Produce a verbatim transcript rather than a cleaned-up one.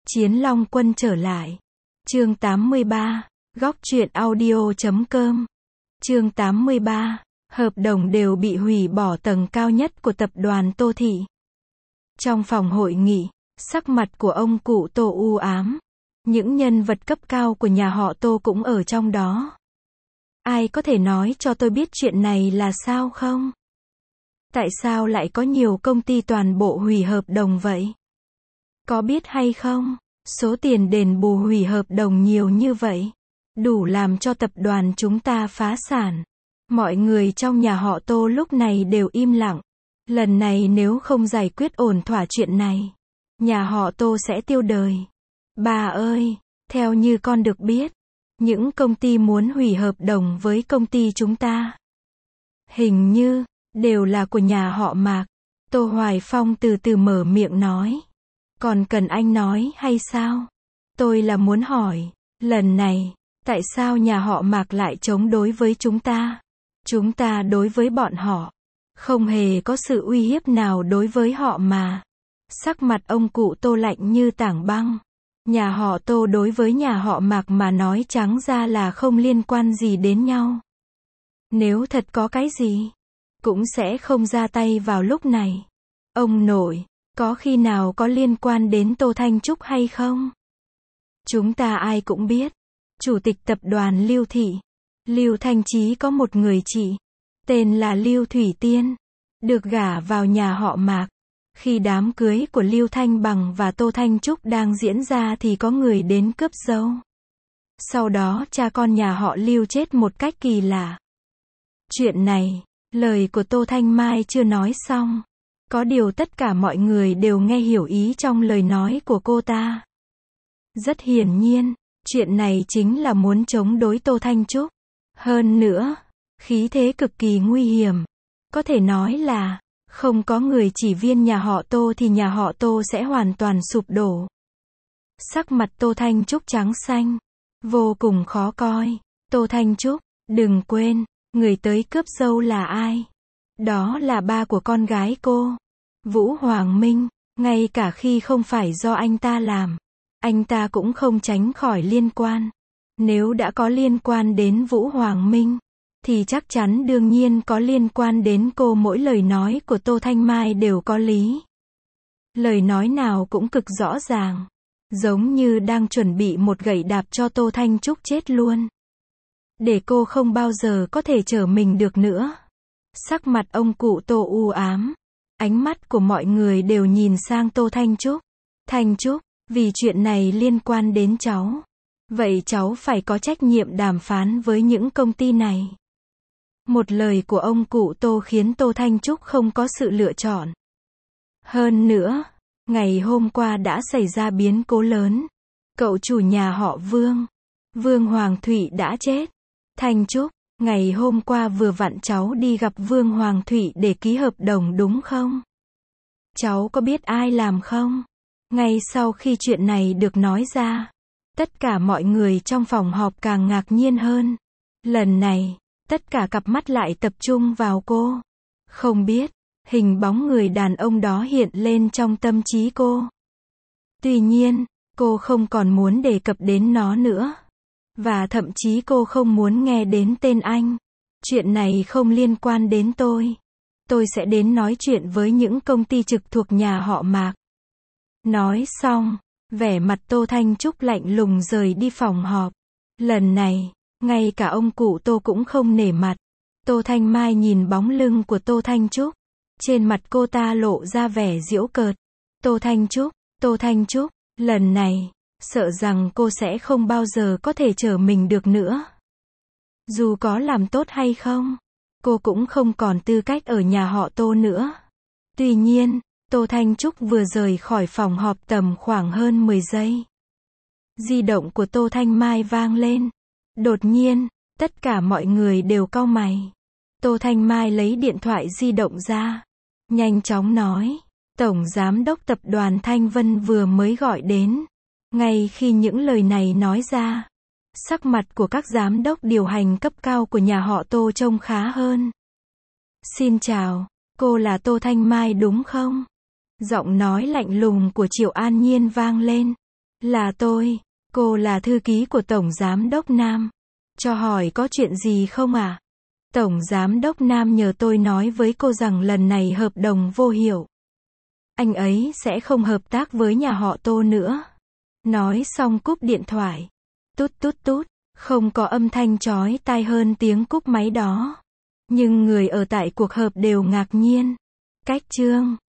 Chiến Long Quân trở lại. Chương tám mươi ba. Góc truyện audio chấm com. Chương tám mươi ba. Hợp đồng đều bị hủy bỏ tầng cao nhất của tập đoàn Tô Thị. Trong phòng hội nghị, sắc mặt của ông cụ Tô u ám. Những nhân vật cấp cao của nhà họ Tô cũng ở trong đó. Ai có thể nói cho tôi biết chuyện này là sao không? Tại sao lại có nhiều công ty toàn bộ hủy hợp đồng vậy? Có biết hay không? Số tiền đền bù hủy hợp đồng nhiều như vậy, đủ làm cho tập đoàn chúng ta phá sản. Mọi người trong nhà họ Tô lúc này đều im lặng. Lần này nếu không giải quyết ổn thỏa chuyện này, nhà họ Tô sẽ tiêu đời. Bà ơi, theo như con được biết, những công ty muốn hủy hợp đồng với công ty chúng ta, hình như, đều là của nhà họ Mạc. Tô Hoài Phong từ từ mở miệng nói. Còn cần anh nói hay sao? Tôi là muốn hỏi, lần này, tại sao nhà họ Mạc lại chống đối với chúng ta? Chúng ta đối với bọn họ, không hề có sự uy hiếp nào đối với họ mà. Sắc mặt ông cụ Tô lạnh như tảng băng. Nhà họ Tô đối với nhà họ Mạc mà nói trắng ra là không liên quan gì đến nhau. Nếu thật có cái gì, cũng sẽ không ra tay vào lúc này. Ông nội, có khi nào có liên quan đến Tô Thanh Trúc hay không? Chúng ta ai cũng biết, chủ tịch tập đoàn Lưu Thị, Lưu Thanh Chí có một người chị, tên là Lưu Thủy Tiên, được gả vào nhà họ Mạc. Khi đám cưới của Lưu Thanh Bằng và Tô Thanh Trúc đang diễn ra thì có người đến cướp dâu. Sau đó cha con nhà họ Lưu chết một cách kỳ lạ. Chuyện này, lời của Tô Thanh Mai chưa nói xong. Có điều tất cả mọi người đều nghe hiểu ý trong lời nói của cô ta. Rất hiển nhiên, chuyện này chính là muốn chống đối Tô Thanh Trúc. Hơn nữa, khí thế cực kỳ nguy hiểm. Có thể nói là, không có người chỉ viên nhà họ Tô thì nhà họ Tô sẽ hoàn toàn sụp đổ. Sắc mặt Tô Thanh Trúc trắng xanh, vô cùng khó coi. Tô Thanh Trúc, đừng quên, người tới cướp dâu là ai? Đó là ba của con gái cô, Vũ Hoàng Minh. Ngay cả khi không phải do anh ta làm, anh ta cũng không tránh khỏi liên quan. Nếu đã có liên quan đến Vũ Hoàng Minh, thì chắc chắn đương nhiên có liên quan đến cô. Mỗi lời nói của Tô Thanh Mai đều có lý. Lời nói nào cũng cực rõ ràng, giống như đang chuẩn bị một gậy đạp cho Tô Thanh Trúc chết luôn, để cô không bao giờ có thể trở mình được nữa. Sắc mặt ông cụ Tô u ám. Ánh mắt của mọi người đều nhìn sang Tô Thanh Trúc. Thanh Trúc, vì chuyện này liên quan đến cháu, vậy cháu phải có trách nhiệm đàm phán với những công ty này. Một lời của ông cụ Tô khiến Tô Thanh Trúc không có sự lựa chọn. Hơn nữa, ngày hôm qua đã xảy ra biến cố lớn. Cậu chủ nhà họ Vương, Vương Hoàng Thụy đã chết. Thanh Trúc, ngày hôm qua vừa vặn cháu đi gặp Vương Hoàng Thụy để ký hợp đồng đúng không? Cháu có biết ai làm không? Ngay sau khi chuyện này được nói ra, tất cả mọi người trong phòng họp càng ngạc nhiên hơn. Lần này, tất cả cặp mắt lại tập trung vào cô. Không biết, hình bóng người đàn ông đó hiện lên trong tâm trí cô. Tuy nhiên, cô không còn muốn đề cập đến nó nữa. Và thậm chí cô không muốn nghe đến tên anh. Chuyện này không liên quan đến tôi. Tôi sẽ đến nói chuyện với những công ty trực thuộc nhà họ Mạc. Nói xong, vẻ mặt Tô Thanh Trúc lạnh lùng rời đi phòng họp. Lần này, ngay cả ông cụ Tô cũng không nể mặt. Tô Thanh Mai nhìn bóng lưng của Tô Thanh Trúc. Trên mặt cô ta lộ ra vẻ giễu cợt. Tô Thanh Trúc, Tô Thanh Trúc, lần này, sợ rằng cô sẽ không bao giờ có thể trở mình được nữa. Dù có làm tốt hay không, cô cũng không còn tư cách ở nhà họ Tô nữa. Tuy nhiên, Tô Thanh Trúc vừa rời khỏi phòng họp tầm khoảng hơn mười giây. Di động của Tô Thanh Mai vang lên. Đột nhiên, tất cả mọi người đều cau mày. Tô Thanh Mai lấy điện thoại di động ra, nhanh chóng nói, Tổng Giám đốc Tập đoàn Thanh Vân vừa mới gọi đến. Ngay khi những lời này nói ra, sắc mặt của các giám đốc điều hành cấp cao của nhà họ Tô trông khá hơn. Xin chào, cô là Tô Thanh Mai đúng không? Giọng nói lạnh lùng của Triệu An Nhiên vang lên. Là tôi. Cô là thư ký của Tổng Giám đốc Nam. Cho hỏi có chuyện gì không à? Tổng Giám đốc Nam nhờ tôi nói với cô rằng lần này hợp đồng vô hiệu. Anh ấy sẽ không hợp tác với nhà họ Tô nữa. Nói xong cúp điện thoại. Tút tút tút, không có âm thanh chói tai hơn tiếng cúp máy đó. Nhưng người ở tại cuộc họp đều ngạc nhiên. Cách chương